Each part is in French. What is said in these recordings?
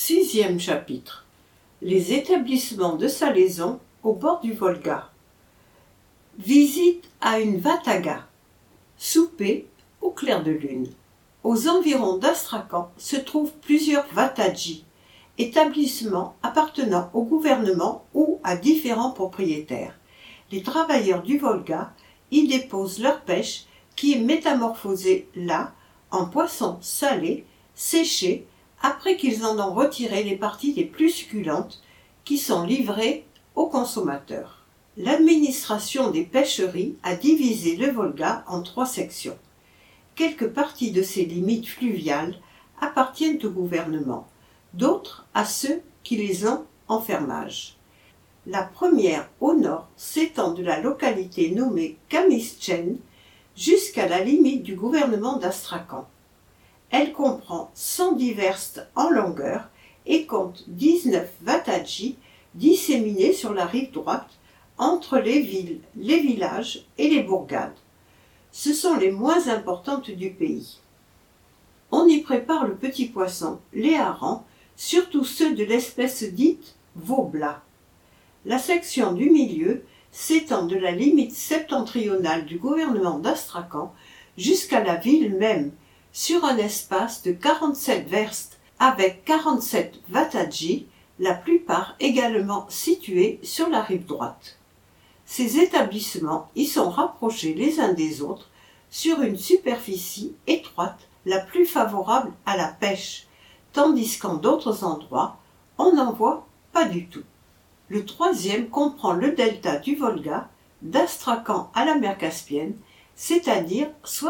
Sixième chapitre. Les établissements de salaison au bord du Volga. Visite à une vataga. Souper au clair de lune. Aux environs d'Astrakhan se trouvent plusieurs vatadjis, établissements appartenant au gouvernement ou à différents propriétaires. Les travailleurs du Volga y déposent leur pêche qui est métamorphosée là en poissons salés, séchés, après qu'ils en ont retiré les parties les plus succulentes qui sont livrées aux consommateurs. L'administration des pêcheries a divisé le Volga en 3 sections. Quelques parties de ces limites fluviales appartiennent au gouvernement, d'autres à ceux qui les ont en fermage. La première, au nord, s'étend de la localité nommée Kamyschene jusqu'à la limite du gouvernement d'Astrakhan. Elle comprend 110 verstes en longueur et compte 19 vatadjis disséminés sur la rive droite entre les villes, les villages et les bourgades. Ce sont les moins importantes du pays. On y prépare le petit poisson, les harengs, surtout ceux de l'espèce dite vobla. La section du milieu s'étend de la limite septentrionale du gouvernement d'Astrakhan jusqu'à la ville même, sur un espace de 47 verstes, avec 47 vatadjis, la plupart également situés sur la rive droite. Ces établissements y sont rapprochés les uns des autres sur une superficie étroite, la plus favorable à la pêche, tandis qu'en d'autres endroits, on n'en voit pas du tout. Le troisième comprend le delta du Volga, d'Astrakhan à la mer Caspienne, c'est-à-dire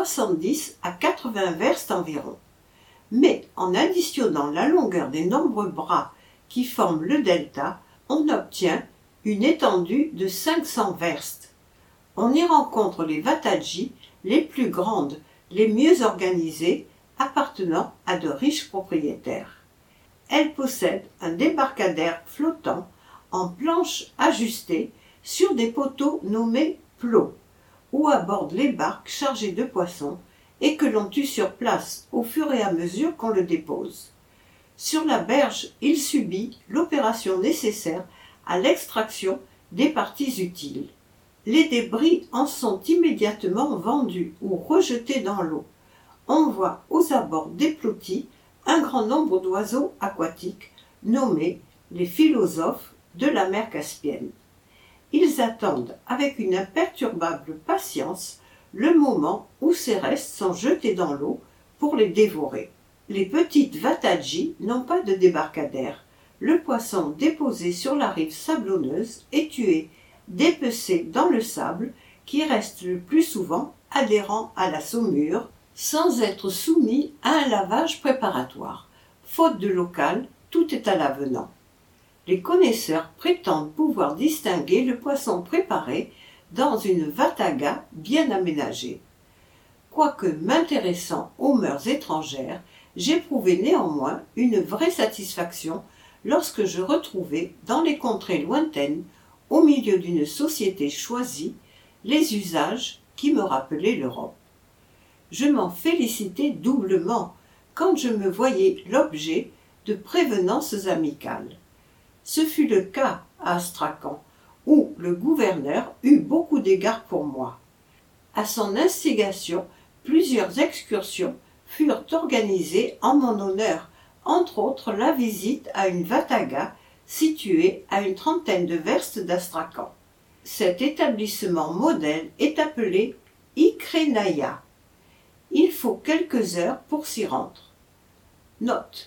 70 à 80 verstes environ. Mais en additionnant la longueur des nombreux bras qui forment le delta, on obtient une étendue de 500 verstes. On y rencontre les vatadjis les plus grandes, les mieux organisées, appartenant à de riches propriétaires. Elles possèdent un débarcadère flottant en planches ajustées sur des poteaux nommés plots, où abordent les barques chargées de poissons et que l'on tue sur place au fur et à mesure qu'on le dépose. Sur la berge, il subit l'opération nécessaire à l'extraction des parties utiles. Les débris en sont immédiatement vendus ou rejetés dans l'eau. On voit aux abords des plottis un grand nombre d'oiseaux aquatiques nommés les philosophes de la mer Caspienne. Ils attendent avec une imperturbable patience le moment où ces restes sont jetés dans l'eau pour les dévorer. Les petites vatadjis n'ont pas de débarcadère. Le poisson déposé sur la rive sablonneuse est tué, dépecé dans le sable qui reste le plus souvent adhérent à la saumure, sans être soumis à un lavage préparatoire. Faute de local, tout est à l'avenant. Les connaisseurs prétendent pouvoir distinguer le poisson préparé dans une vataga bien aménagée. Quoique m'intéressant aux mœurs étrangères, j'éprouvais néanmoins une vraie satisfaction lorsque je retrouvais dans les contrées lointaines, au milieu d'une société choisie, les usages qui me rappelaient l'Europe. Je m'en félicitais doublement quand je me voyais l'objet de prévenances amicales. Ce fut le cas à Astrakhan, où le gouverneur eut beaucoup d'égards pour moi. À son instigation, plusieurs excursions furent organisées en mon honneur, entre autres la visite à une vataga située à une trentaine de verstes d'Astrakhan. Cet établissement modèle est appelé Ikrenaya. Il faut quelques heures pour s'y rendre. Note.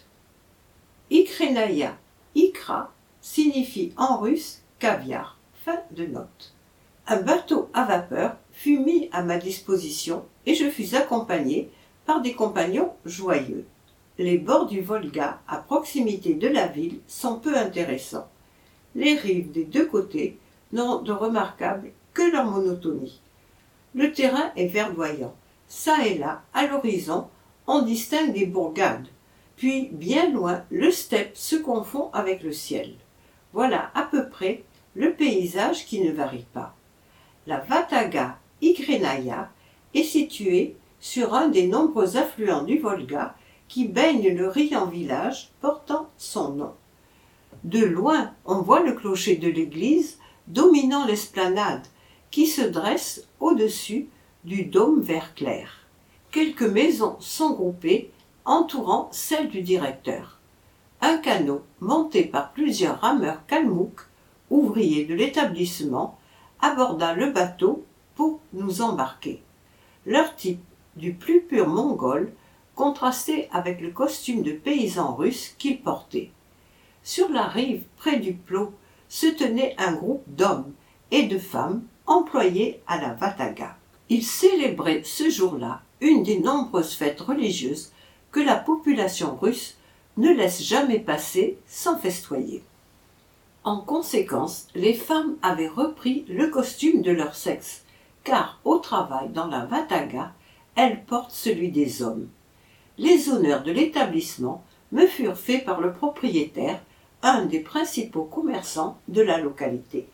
Ikrenaya, Ikra, signifie en russe caviar. Fin de note. Un bateau à vapeur fut mis à ma disposition et je fus accompagné par des compagnons joyeux. Les bords du Volga, à proximité de la ville, sont peu intéressants. Les rives des deux côtés n'ont de remarquable que leur monotonie. Le terrain est verdoyant. Ça et là, à l'horizon, on distingue des bourgades. Puis, bien loin, le steppe se confond avec le ciel. Voilà à peu près le paysage qui ne varie pas. La vataga Ikrenaya est située sur un des nombreux affluents du Volga qui baigne le riant village portant son nom. De loin, on voit le clocher de l'église dominant l'esplanade qui se dresse au-dessus du dôme vert clair. Quelques maisons sont groupées entourant celle du directeur. Un canot monté par plusieurs rameurs kalmouks, ouvriers de l'établissement, aborda le bateau pour nous embarquer. Leur type, du plus pur mongol, contrastait avec le costume de paysan russe qu'ils portaient. Sur la rive, près du plot, se tenait un groupe d'hommes et de femmes employés à la Vataga. Ils célébraient ce jour-là une des nombreuses fêtes religieuses que la population russe ne laisse jamais passer sans festoyer. En conséquence, les femmes avaient repris le costume de leur sexe, car au travail dans la Vataga, elles portent celui des hommes. Les honneurs de l'établissement me furent faits par le propriétaire, un des principaux commerçants de la localité.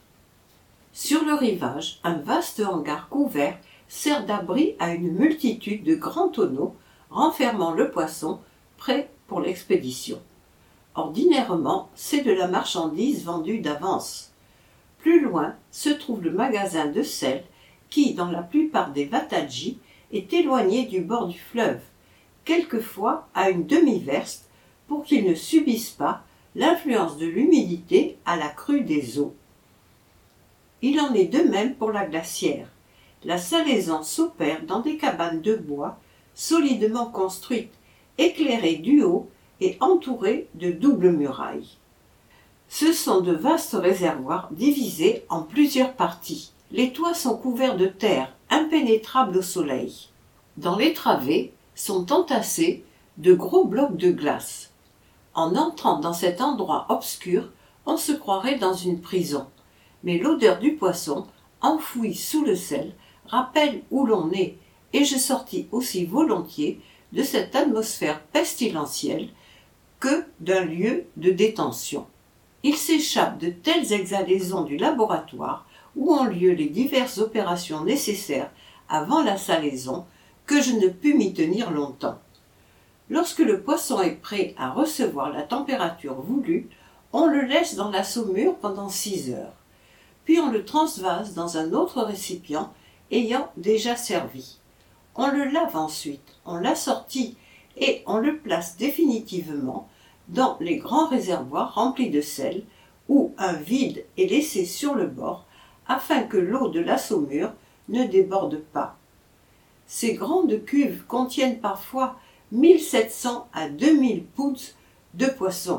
Sur le rivage, un vaste hangar couvert sert d'abri à une multitude de grands tonneaux renfermant le poisson prêt pour l'expédition. Ordinairement, c'est de la marchandise vendue d'avance. Plus loin se trouve le magasin de sel qui, dans la plupart des Vatadji, est éloigné du bord du fleuve, quelquefois à une demi-verste, pour qu'il ne subisse pas l'influence de l'humidité à la crue des eaux. Il en est de même pour la glacière. La salaison s'opère dans des cabanes de bois solidement construites, éclairées du haut et entourées de doubles murailles. Ce sont de vastes réservoirs divisés en plusieurs parties. Les toits sont couverts de terre, impénétrables au soleil. Dans les travées sont entassés de gros blocs de glace. En entrant dans cet endroit obscur, on se croirait dans une prison. Mais l'odeur du poisson, enfoui sous le sel, rappelle où l'on est, et je sortis aussi volontiers de cette atmosphère pestilentielle que d'un lieu de détention. Il s'échappe de telles exhalaisons du laboratoire où ont lieu les diverses opérations nécessaires avant la salaison que je ne pus m'y tenir longtemps. Lorsque le poisson est prêt à recevoir la température voulue, on le laisse dans la saumure pendant 6 heures. Puis on le transvase dans un autre récipient ayant déjà servi. On le lave ensuite, on l'assortit et on le place définitivement dans les grands réservoirs remplis de sel où un vide est laissé sur le bord afin que l'eau de la saumure ne déborde pas. Ces grandes cuves contiennent parfois 1700 à 2000 pouds de poisson.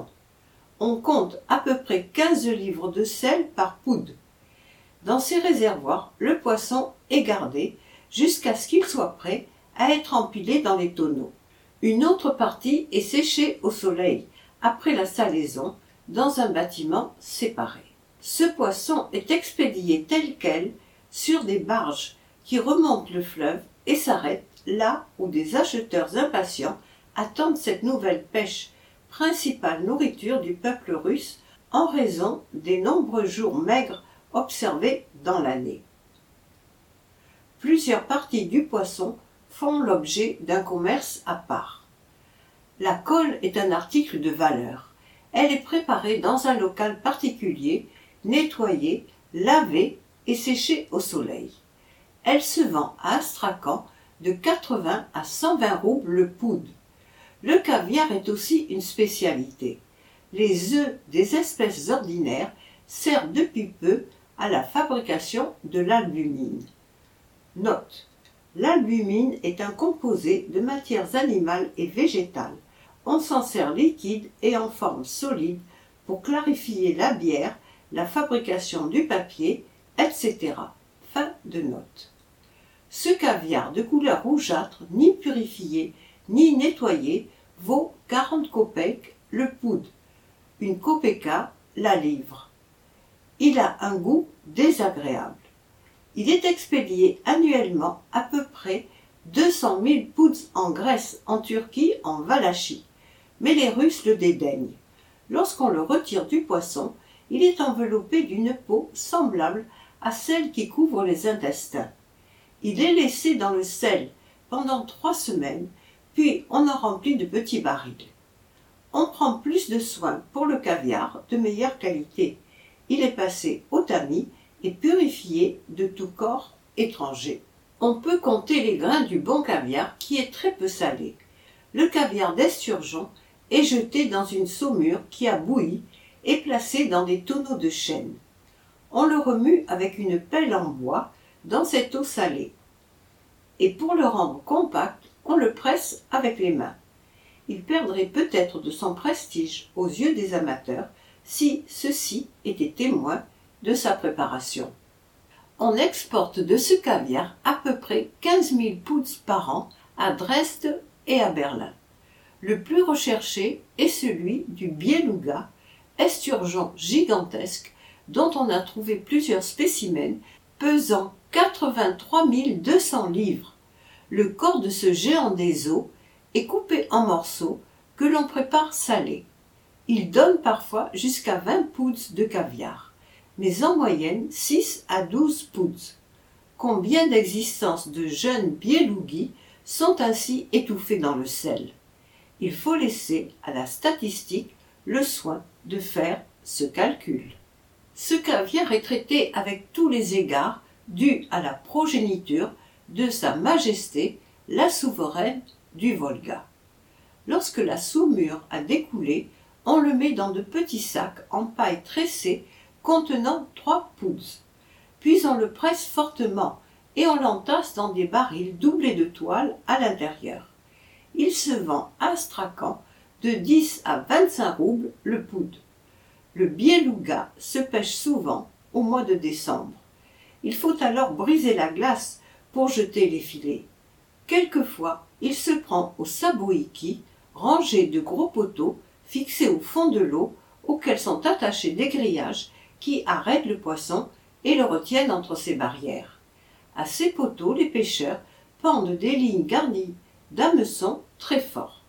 On compte à peu près 15 livres de sel par poud. Dans ces réservoirs, le poisson est gardé jusqu'à ce qu'il soit prêt à être empilé dans les tonneaux. Une autre partie est séchée au soleil, après la salaison, dans un bâtiment séparé. Ce poisson est expédié tel quel sur des barges qui remontent le fleuve et s'arrêtent là où des acheteurs impatients attendent cette nouvelle pêche, principale nourriture du peuple russe en raison des nombreux jours maigres observés dans l'année. Plusieurs parties du poisson font l'objet d'un commerce à part. La colle est un article de valeur. Elle est préparée dans un local particulier, nettoyée, lavée et séchée au soleil. Elle se vend à Astrakhan de 80 à 120 roubles le poud. Le caviar est aussi une spécialité. Les œufs des espèces ordinaires servent depuis peu à la fabrication de l'albumine. Note: l'albumine est un composé de matières animales et végétales. On s'en sert liquide et en forme solide pour clarifier la bière, la fabrication du papier, etc. Fin de note. Ce caviar de couleur rougeâtre, ni purifié, ni nettoyé, vaut 40 kopecks le poud, une kopeka la livre. Il a un goût désagréable. Il est expédié annuellement à peu près 200 000 pouds en Grèce, en Turquie, en Valachie. Mais les Russes le dédaignent. Lorsqu'on le retire du poisson, il est enveloppé d'une peau semblable à celle qui couvre les intestins. Il est laissé dans le sel pendant 3 semaines, puis on en remplit de petits barils. On prend plus de soin pour le caviar de meilleure qualité. Il est passé au tamis et purifié de tout corps étranger. On peut compter les grains du bon caviar qui est très peu salé. Le caviar d'esturgeon est jeté dans une saumure qui a bouilli et placé dans des tonneaux de chêne. On le remue avec une pelle en bois dans cette eau salée. Et pour le rendre compact, on le presse avec les mains. Il perdrait peut-être de son prestige aux yeux des amateurs si ceux-ci étaient témoins de sa préparation. On exporte de ce caviar à peu près 15 000 pouces par an à Dresde et à Berlin. Le plus recherché est celui du Bieluga, esturgeon gigantesque dont on a trouvé plusieurs spécimens pesant 83 200 livres. Le corps de ce géant des eaux est coupé en morceaux que l'on prépare salés. Il donne parfois jusqu'à 20 pouces de caviar, mais en moyenne 6 à 12 pouces. Combien d'existences de jeunes biélugis sont ainsi étouffés dans le sel? Il faut laisser à la statistique le soin de faire ce calcul. Ce caviar est traité avec tous les égards dus à la progéniture de Sa Majesté la souveraine du Volga. Lorsque la saumure a découlé, on le met dans de petits sacs en paille tressée contenant 3 pouces. Puis on le presse fortement et on l'entasse dans des barils doublés de toile à l'intérieur. Il se vend à Astrakhan de 10 à 25 roubles le poud. Le Bieluga se pêche souvent au mois de décembre. Il faut alors briser la glace pour jeter les filets. Quelquefois, il se prend au saboïki, rangé de gros poteaux fixés au fond de l'eau auxquels sont attachés des grillages qui arrêtent le poisson et le retiennent entre ces barrières. À ces poteaux, les pêcheurs pendent des lignes garnies d'hameçons très forts.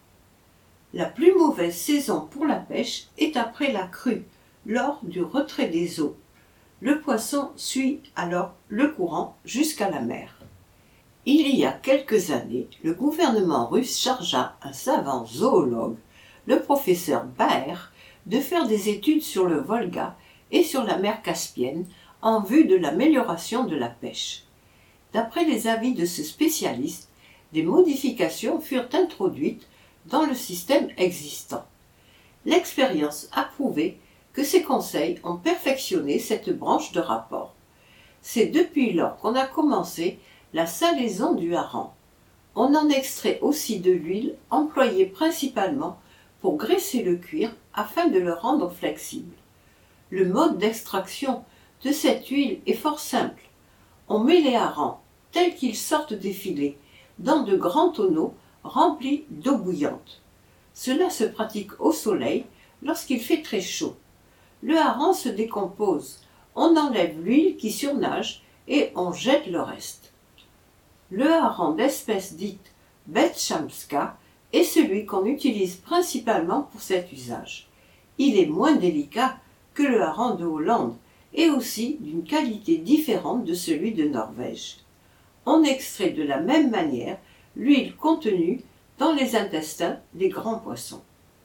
La plus mauvaise saison pour la pêche est après la crue, lors du retrait des eaux. Le poisson suit alors le courant jusqu'à la mer. Il y a quelques années, le gouvernement russe chargea un savant zoologue, le professeur Baer, de faire des études sur le Volga et sur la mer Caspienne en vue de l'amélioration de la pêche. D'après les avis de ce spécialiste, des modifications furent introduites dans le système existant. L'expérience a prouvé que ces conseils ont perfectionné cette branche de rapport. C'est depuis lors qu'on a commencé la salaison du hareng. On en extrait aussi de l'huile employée principalement pour graisser le cuir afin de le rendre flexible. Le mode d'extraction de cette huile est fort simple. On met les harengs, tels qu'ils sortent des filets, dans de grands tonneaux remplis d'eau bouillante. Cela se pratique au soleil lorsqu'il fait très chaud. Le hareng se décompose, on enlève l'huile qui surnage et on jette le reste. Le hareng d'espèce dite Betchamska est celui qu'on utilise principalement pour cet usage. Il est moins délicat que le hareng de Hollande et aussi d'une qualité différente de celui de Norvège. On extrait de la même manière l'huile contenue dans les intestins des grands poissons.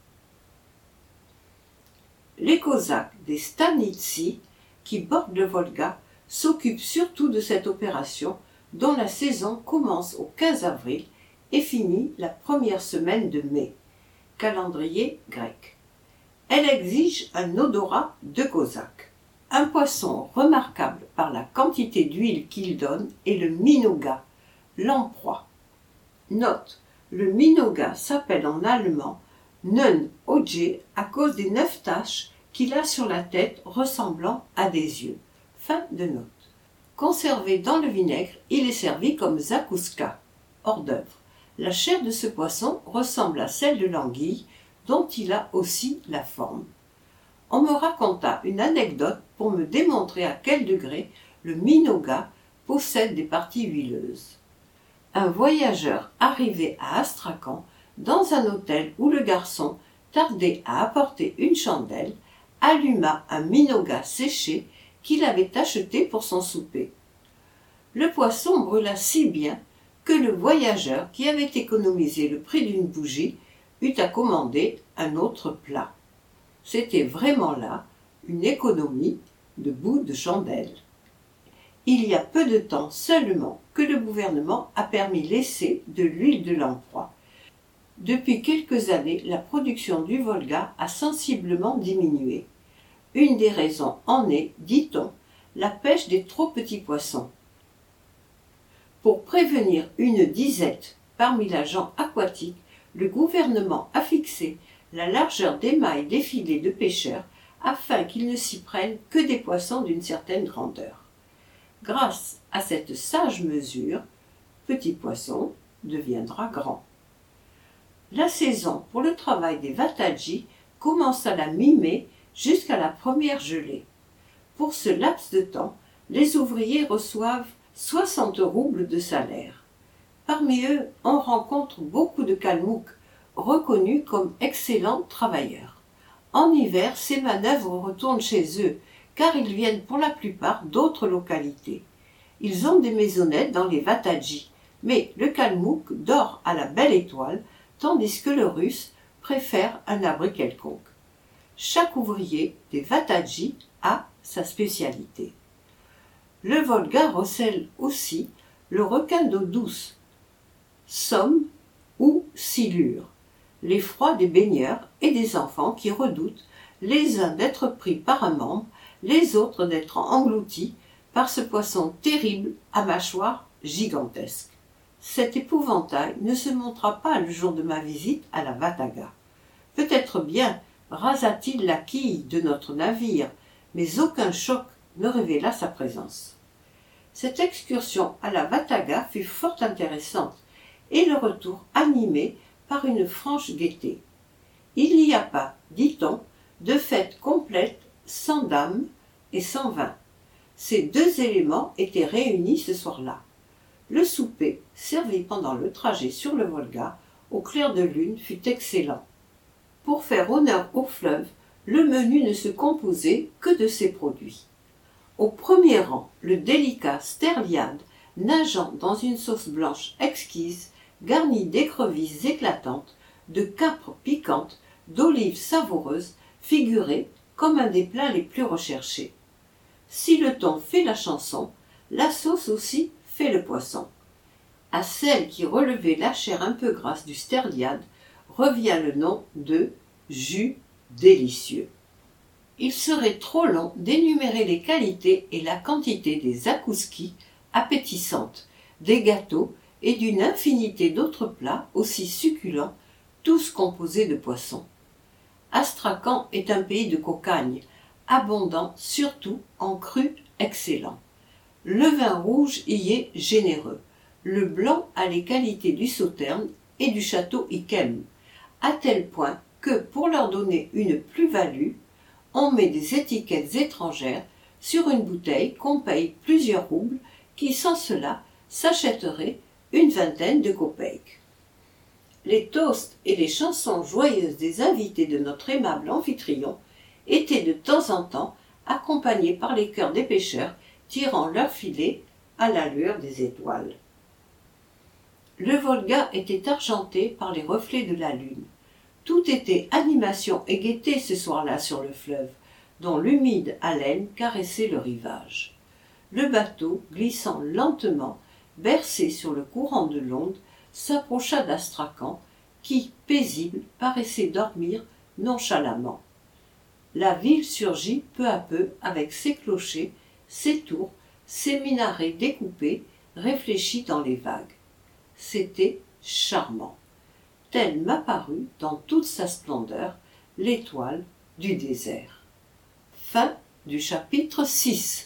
Les Cosaques des Stanitsi, qui bordent le Volga, s'occupent surtout de cette opération dont la saison commence au 15 avril et finit la première semaine de mai, calendrier grec. Elle exige un odorat de Cosaque. Un poisson remarquable par la quantité d'huile qu'il donne est le minoga, lamproie. Note, le minoga s'appelle en allemand Nun Oje à cause des 9 taches qu'il a sur la tête ressemblant à des yeux. Fin de note. Conservé dans le vinaigre, il est servi comme zakouska, hors d'œuvre. La chair de ce poisson ressemble à celle de l'anguille, dont il a aussi la forme. On me raconta une anecdote pour me démontrer à quel degré le minoga possède des parties huileuses. Un voyageur arrivé à Astrakhan, dans un hôtel où le garçon tardait à apporter une chandelle, alluma un minoga séché qu'il avait acheté pour son souper. Le poisson brûla si bien que le voyageur, qui avait économisé le prix d'une bougie, eut à commander un autre plat. C'était vraiment là une économie de bout de chandelle. Il y a peu de temps seulement que le gouvernement a permis l'essai de l'huile de lamproie. Depuis quelques années, la production du Volga a sensiblement diminué. Une des raisons en est, dit-on, la pêche des trop petits poissons. Pour prévenir une disette parmi l'agent aquatique, le gouvernement a fixé la largeur des mailles des filets de pêcheurs afin qu'ils ne s'y prennent que des poissons d'une certaine grandeur. Grâce à cette sage mesure, petit poisson deviendra grand. La saison pour le travail des Vatadji commence à la mi-mai jusqu'à la première gelée. Pour ce laps de temps, les ouvriers reçoivent 60 roubles de salaire. Parmi eux, on rencontre beaucoup de Kalmouks, reconnus comme excellents travailleurs. En hiver, ces manœuvres retournent chez eux, car ils viennent pour la plupart d'autres localités. Ils ont des maisonnettes dans les Vatadji, mais le Kalmouk dort à la belle étoile, tandis que le Russe préfère un abri quelconque. Chaque ouvrier des Vatadji a sa spécialité. Le Volga recèle aussi le requin d'eau douce, somme ou silure, l'effroi des baigneurs et des enfants qui redoutent les uns d'être pris par un membre, les autres d'être engloutis par ce poisson terrible à mâchoire gigantesque. Cet épouvantail ne se montra pas le jour de ma visite à la Vataga. Peut-être bien rasa-t-il la quille de notre navire, mais aucun choc ne révéla sa présence. Cette excursion à la Vataga fut fort intéressante et le retour animé par une franche gaieté. Il n'y a pas, dit-on, de fête complète sans dames et sans vin. Ces deux éléments étaient réunis ce soir-là. Le souper, servi pendant le trajet sur le Volga, au clair de lune, fut excellent. Pour faire honneur au fleuve, le menu ne se composait que de ces produits. Au premier rang, le délicat sterliade, nageant dans une sauce blanche exquise, garnie d'écrevisses éclatantes, de capres piquantes, d'olives savoureuses, figurait comme un des plats les plus recherchés. Si le thon fait la chanson, la sauce aussi fait le poisson. À celle qui relevait la chair un peu grasse du sterliade revient le nom de jus délicieux. Il serait trop long d'énumérer les qualités et la quantité des zakouskis appétissantes, des gâteaux et d'une infinité d'autres plats aussi succulents, tous composés de poissons. Astrakhan est un pays de cocagne, abondant surtout en crus excellents. Le vin rouge y est généreux. Le blanc a les qualités du Sauterne et du château Yquem, à tel point que, pour leur donner une plus-value, on met des étiquettes étrangères sur une bouteille qu'on paye plusieurs roubles, qui sans cela s'achèterait une vingtaine de kopecks. Les toasts et les chansons joyeuses des invités de notre aimable amphitryon étaient de temps en temps accompagnés par les chœurs des pêcheurs tirant leurs filets à l'allure des étoiles. Le Volga était argenté par les reflets de la lune. Tout était animation et gaieté ce soir-là sur le fleuve, dont l'humide haleine caressait le rivage. Le bateau, glissant lentement, bercé sur le courant de l'onde, s'approcha d'Astrakhan, qui, paisible, paraissait dormir nonchalamment. La ville surgit peu à peu avec ses clochers, ses tours, ses minarets découpés, réfléchis dans les vagues. C'était charmant. Telle m'apparut dans toute sa splendeur l'étoile du désert. Fin du chapitre 6.